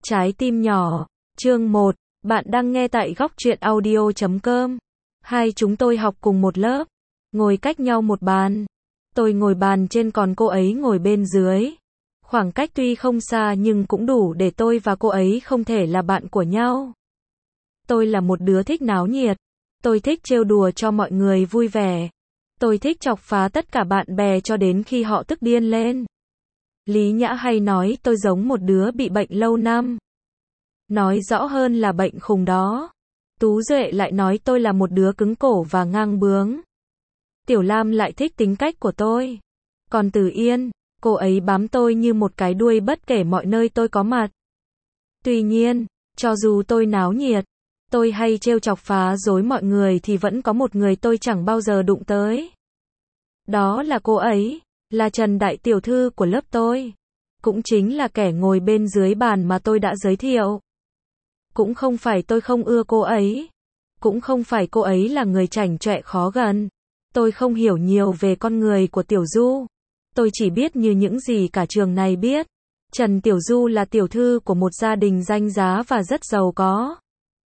Trái tim nhỏ, chương 1, bạn đang nghe tại góc truyện audio.com. Hai chúng tôi học cùng một lớp, ngồi cách nhau một bàn. Tôi ngồi bàn trên còn cô ấy ngồi bên dưới. Khoảng cách tuy không xa nhưng cũng đủ để tôi và cô ấy không thể là bạn của nhau. Tôi là một đứa thích náo nhiệt. Tôi thích trêu đùa cho mọi người vui vẻ. Tôi thích chọc phá tất cả bạn bè cho đến khi họ tức điên lên. Lý Nhã hay nói tôi giống một đứa bị bệnh lâu năm. Nói rõ hơn là bệnh khùng đó. Tú Duệ lại nói tôi là một đứa cứng cổ và ngang bướng. Tiểu Lam lại thích tính cách của tôi. Còn Từ Yên, cô ấy bám tôi như một cái đuôi bất kể mọi nơi tôi có mặt. Tuy nhiên, cho dù tôi náo nhiệt, tôi hay trêu chọc phá rối mọi người thì vẫn có một người tôi chẳng bao giờ đụng tới. Đó là cô ấy, là Trần Đại Tiểu Thư của lớp tôi. Cũng chính là kẻ ngồi bên dưới bàn mà tôi đã giới thiệu. Cũng không phải tôi không ưa cô ấy. Cũng không phải cô ấy là người chảnh chọe khó gần. Tôi không hiểu nhiều về con người của Tiểu Du. Tôi chỉ biết như những gì cả trường này biết. Trần Tiểu Du là tiểu thư của một gia đình danh giá và rất giàu có.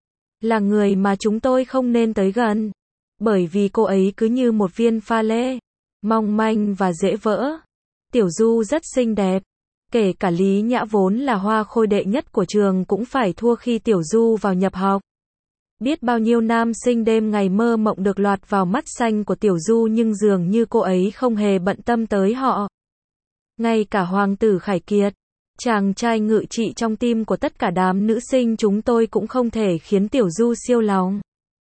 Là người mà chúng tôi không nên tới gần. Bởi vì cô ấy cứ như một viên pha lê. Mong manh và dễ vỡ. Tiểu Du rất xinh đẹp. Kể cả Lý Nhã vốn là hoa khôi đệ nhất của trường cũng phải thua khi Tiểu Du vào nhập học. Biết bao nhiêu nam sinh đêm ngày mơ mộng được lọt vào mắt xanh của Tiểu Du nhưng dường như cô ấy không hề bận tâm tới họ. Ngay cả Hoàng tử Khải Kiệt, chàng trai ngự trị trong tim của tất cả đám nữ sinh chúng tôi cũng không thể khiến Tiểu Du siêu lòng.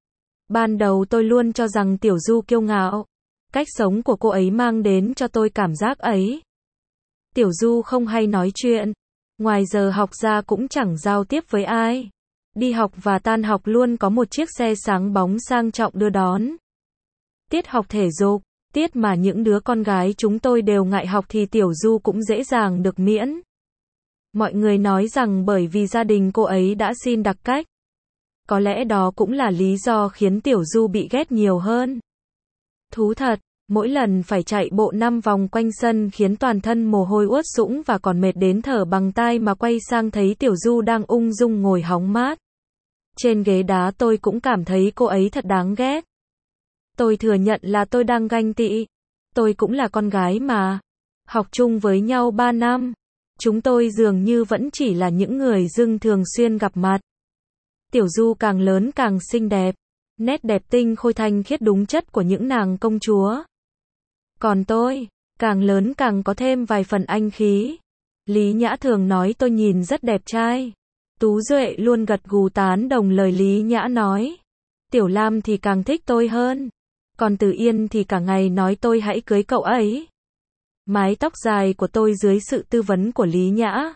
Ban đầu tôi luôn cho rằng Tiểu Du kiêu ngạo. Cách sống của cô ấy mang đến cho tôi cảm giác ấy. Tiểu Du không hay nói chuyện. Ngoài giờ học ra cũng chẳng giao tiếp với ai. Đi học và tan học luôn có một chiếc xe sáng bóng sang trọng đưa đón. Tiết học thể dục, tiết mà những đứa con gái chúng tôi đều ngại học thì Tiểu Du cũng dễ dàng được miễn. Mọi người nói rằng bởi vì gia đình cô ấy đã xin đặc cách. Có lẽ đó cũng là lý do khiến Tiểu Du bị ghét nhiều hơn. Thú thật, mỗi lần phải chạy bộ 5 vòng quanh sân khiến toàn thân mồ hôi ướt sũng và còn mệt đến thở bằng tai mà quay sang thấy Tiểu Du đang ung dung ngồi hóng mát. Trên ghế đá tôi cũng cảm thấy cô ấy thật đáng ghét. Tôi thừa nhận là tôi đang ganh tị. Tôi cũng là con gái mà. Học chung với nhau 3 năm. Chúng tôi dường như vẫn chỉ là những người dưng thường xuyên gặp mặt. Tiểu Du càng lớn càng xinh đẹp. Nét đẹp tinh khôi thanh khiết đúng chất của những nàng công chúa. Còn tôi, càng lớn càng có thêm vài phần anh khí. Lý Nhã thường nói tôi nhìn rất đẹp trai. Tú Duệ luôn gật gù tán đồng lời Lý Nhã nói. Tiểu Lam thì càng thích tôi hơn. Còn Từ Yên thì cả ngày nói tôi hãy cưới cậu ấy. Mái tóc dài của tôi dưới sự tư vấn của Lý Nhã.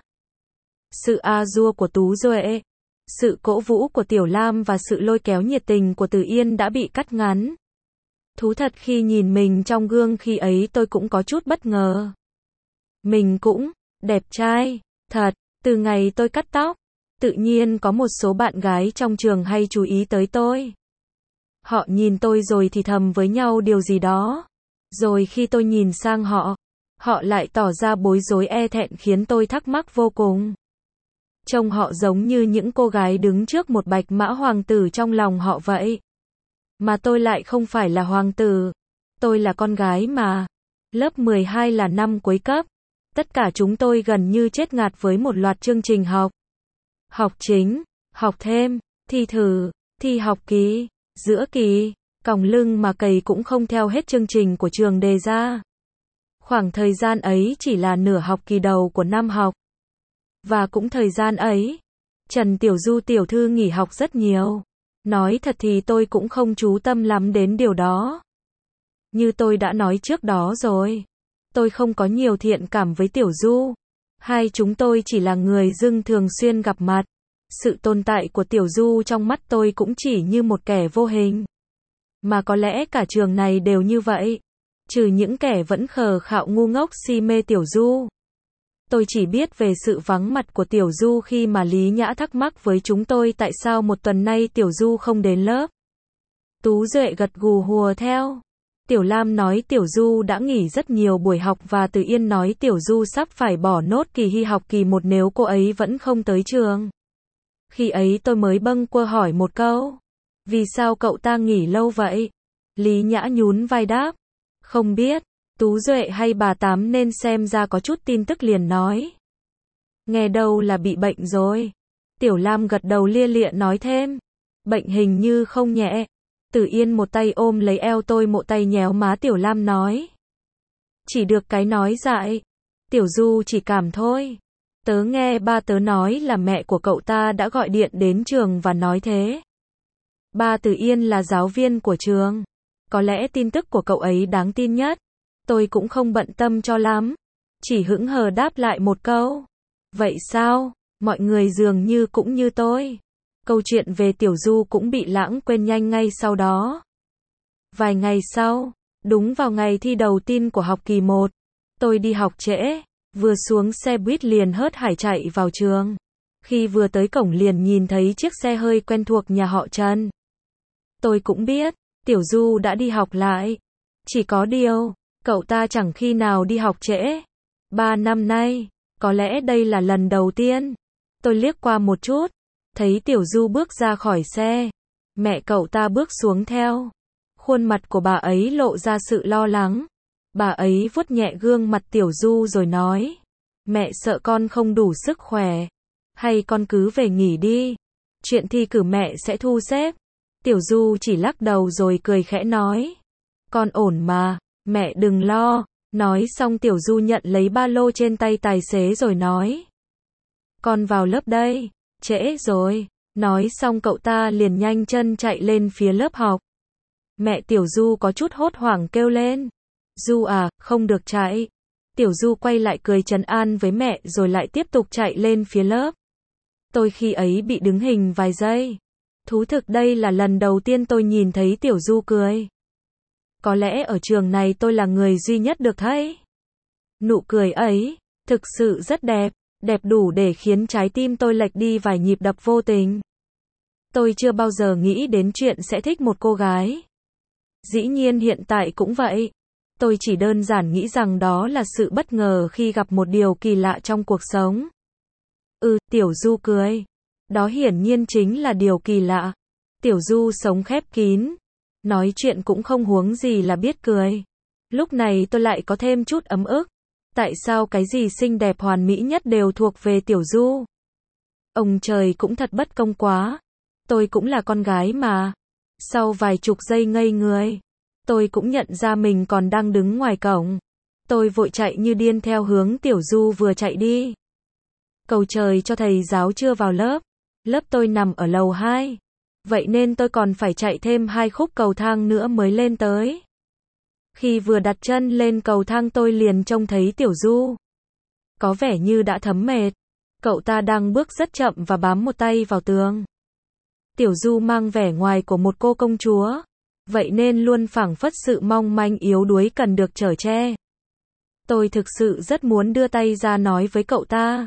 Sự a-dua của Tú Duệ. Sự cổ vũ của Tiểu Lam và sự lôi kéo nhiệt tình của Từ Yên đã bị cắt ngắn. Thú thật khi nhìn mình trong gương khi ấy tôi cũng có chút bất ngờ. Mình cũng đẹp trai, thật, từ ngày tôi cắt tóc. Tự nhiên có một số bạn gái trong trường hay chú ý tới tôi. Họ nhìn tôi rồi thì thầm với nhau điều gì đó. Rồi khi tôi nhìn sang họ, họ lại tỏ ra bối rối e thẹn khiến tôi thắc mắc vô cùng. Trông họ giống như những cô gái đứng trước một bạch mã hoàng tử trong lòng họ vậy. Mà tôi lại không phải là hoàng tử. Tôi là con gái mà. Lớp 12 là năm cuối cấp. Tất cả chúng tôi gần như chết ngạt với một loạt chương trình học. Học chính, học thêm, thi thử, thi học kỳ, giữa kỳ, còng lưng mà cày cũng không theo hết chương trình của trường đề ra. Khoảng thời gian ấy chỉ là nửa học kỳ đầu của năm học. Và cũng thời gian ấy, Trần Tiểu Du tiểu thư nghỉ học rất nhiều. Nói thật thì tôi cũng không chú tâm lắm đến điều đó. Như tôi đã nói trước đó rồi, tôi không có nhiều thiện cảm với Tiểu Du. Hai chúng tôi chỉ là người dưng thường xuyên gặp mặt. Sự tồn tại của Tiểu Du trong mắt tôi cũng chỉ như một kẻ vô hình. Mà có lẽ cả trường này đều như vậy. Trừ những kẻ vẫn khờ khạo ngu ngốc si mê Tiểu Du. Tôi chỉ biết về sự vắng mặt của Tiểu Du khi mà Lý Nhã thắc mắc với chúng tôi tại sao một tuần nay Tiểu Du không đến lớp. Tú Duệ gật gù hùa theo. Tiểu Lam nói Tiểu Du đã nghỉ rất nhiều buổi học và Từ Yên nói Tiểu Du sắp phải bỏ nốt kỳ hy học kỳ 1 nếu cô ấy vẫn không tới trường. Khi ấy tôi mới bâng quơ hỏi một câu. Vì sao cậu ta nghỉ lâu vậy? Lý Nhã nhún vai đáp. Không biết, Tú Duệ hay bà Tám nên xem ra có chút tin tức liền nói. Nghe đâu là bị bệnh rồi. Tiểu Lam gật đầu lia lịa nói thêm. Bệnh hình như không nhẹ. Từ Yên một tay ôm lấy eo tôi, một tay nhéo má Tiểu Lam nói. Chỉ được cái nói dại. Tiểu Du chỉ cảm thôi. Tớ nghe ba tớ nói là mẹ của cậu ta đã gọi điện đến trường và nói thế. Ba Từ Yên là giáo viên của trường. Có lẽ tin tức của cậu ấy đáng tin nhất. Tôi cũng không bận tâm cho lắm. Chỉ hững hờ đáp lại một câu. Vậy sao? Mọi người dường như cũng như tôi. Câu chuyện về Tiểu Du cũng bị lãng quên nhanh ngay sau đó. Vài ngày sau, đúng vào ngày thi đầu tiên của học kỳ 1, tôi đi học trễ, vừa xuống xe buýt liền hớt hải chạy vào trường. Khi vừa tới cổng liền nhìn thấy chiếc xe hơi quen thuộc nhà họ Trần. Tôi cũng biết, Tiểu Du đã đi học lại. Chỉ có điều, cậu ta chẳng khi nào đi học trễ. 3 năm nay, có lẽ đây là lần đầu tiên. Tôi liếc qua một chút, thấy Tiểu Du bước ra khỏi xe. Mẹ cậu ta bước xuống theo. Khuôn mặt của bà ấy lộ ra sự lo lắng. Bà ấy vuốt nhẹ gương mặt Tiểu Du rồi nói. Mẹ sợ con không đủ sức khỏe. Hay con cứ về nghỉ đi. Chuyện thi cử mẹ sẽ thu xếp. Tiểu Du chỉ lắc đầu rồi cười khẽ nói. Con ổn mà, mẹ đừng lo. Nói xong Tiểu Du nhận lấy ba lô trên tay tài xế rồi nói. Con vào lớp đây, trễ rồi. Nói xong cậu ta liền nhanh chân chạy lên phía lớp học. Mẹ Tiểu Du có chút hốt hoảng kêu lên. Du à, không được chạy. Tiểu Du quay lại cười trấn an với mẹ rồi lại tiếp tục chạy lên phía lớp. Tôi khi ấy bị đứng hình vài giây. Thú thực đây là lần đầu tiên tôi nhìn thấy Tiểu Du cười. Có lẽ ở trường này tôi là người duy nhất được thấy. Nụ cười ấy, thực sự rất đẹp, đẹp đủ để khiến trái tim tôi lệch đi vài nhịp đập vô tình. Tôi chưa bao giờ nghĩ đến chuyện sẽ thích một cô gái. Dĩ nhiên hiện tại cũng vậy. Tôi chỉ đơn giản nghĩ rằng đó là sự bất ngờ khi gặp một điều kỳ lạ trong cuộc sống. Tiểu Du cười. Đó hiển nhiên chính là điều kỳ lạ. Tiểu Du sống khép kín. Nói chuyện cũng không huống gì là biết cười. Lúc này tôi lại có thêm chút ấm ức. Tại sao cái gì xinh đẹp hoàn mỹ nhất đều thuộc về Tiểu Du? Ông trời cũng thật bất công quá. Tôi cũng là con gái mà. Sau vài chục giây ngây người, tôi cũng nhận ra mình còn đang đứng ngoài cổng. Tôi vội chạy như điên theo hướng Tiểu Du vừa chạy đi. Cầu trời cho thầy giáo chưa vào lớp. Lớp tôi nằm ở lầu 2. Vậy nên tôi còn phải chạy thêm 2 khúc cầu thang nữa mới lên tới. Khi vừa đặt chân lên cầu thang tôi liền trông thấy Tiểu Du. Có vẻ như đã thấm mệt. Cậu ta đang bước rất chậm và bám một tay vào tường. Tiểu Du mang vẻ ngoài của một cô công chúa. Vậy nên luôn phảng phất sự mong manh yếu đuối cần được chở che. Tôi thực sự rất muốn đưa tay ra nói với cậu ta.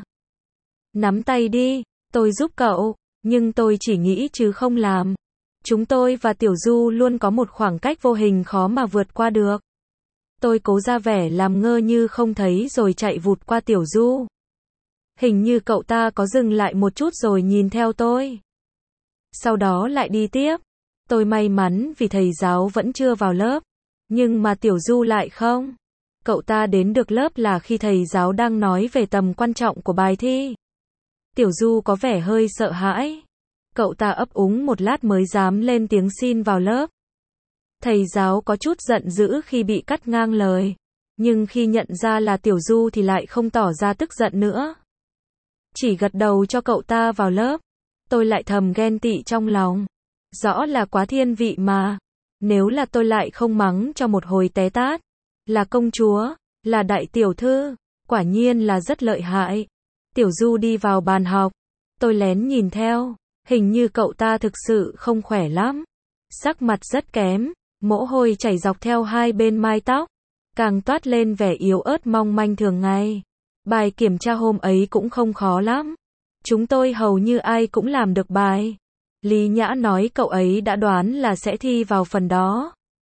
Nắm tay đi, tôi giúp cậu. Nhưng tôi chỉ nghĩ chứ không làm. Chúng tôi và Tiểu Du luôn có một khoảng cách vô hình khó mà vượt qua được. Tôi cố ra vẻ làm ngơ như không thấy rồi chạy vụt qua Tiểu Du. Hình như cậu ta có dừng lại một chút rồi nhìn theo tôi. Sau đó lại đi tiếp. Tôi may mắn vì thầy giáo vẫn chưa vào lớp. Nhưng mà Tiểu Du lại không. Cậu ta đến được lớp là khi thầy giáo đang nói về tầm quan trọng của bài thi. Tiểu Du có vẻ hơi sợ hãi. Cậu ta ấp úng một lát mới dám lên tiếng xin vào lớp. Thầy giáo có chút giận dữ khi bị cắt ngang lời. Nhưng khi nhận ra là Tiểu Du thì lại không tỏ ra tức giận nữa. Chỉ gật đầu cho cậu ta vào lớp. Tôi lại thầm ghen tị trong lòng. Rõ là quá thiên vị mà. Nếu là tôi lại không mắng cho một hồi té tát. Là công chúa, là đại tiểu thư. Quả nhiên là rất lợi hại. Tiểu Du đi vào bàn học. Tôi lén nhìn theo. Hình như cậu ta thực sự không khỏe lắm. Sắc mặt rất kém. Mồ hôi chảy dọc theo hai bên mái tóc. Càng toát lên vẻ yếu ớt mong manh thường ngày. Bài kiểm tra hôm ấy cũng không khó lắm. Chúng tôi hầu như ai cũng làm được bài. Lý Nhã nói cậu ấy đã đoán là sẽ thi vào phần đó.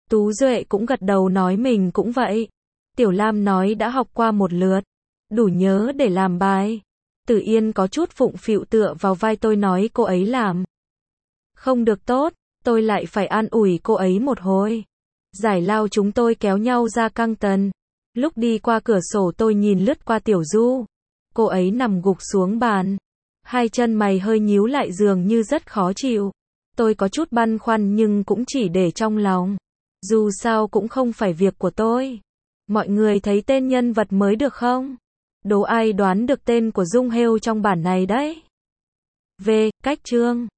Tú Duệ cũng gật đầu nói mình cũng vậy. Tiểu Lam nói đã học qua một lượt, đủ nhớ để làm bài. Tử Yên có chút phụng phịu tựa vào vai tôi nói cô ấy làm không được tốt, tôi lại phải an ủi cô ấy một hồi. Giải lao chúng tôi kéo nhau ra căng tần. Lúc đi qua cửa sổ tôi nhìn lướt qua Tiểu Du. Cô ấy nằm gục xuống bàn. Hai chân mày hơi nhíu lại dường như rất khó chịu. Tôi có chút băn khoăn nhưng cũng chỉ để trong lòng. Dù sao cũng không phải việc của tôi. Mọi người thấy tên nhân vật mới được không? Đố ai đoán được tên của Dung Hêu trong bản này đấy? V. Cách chương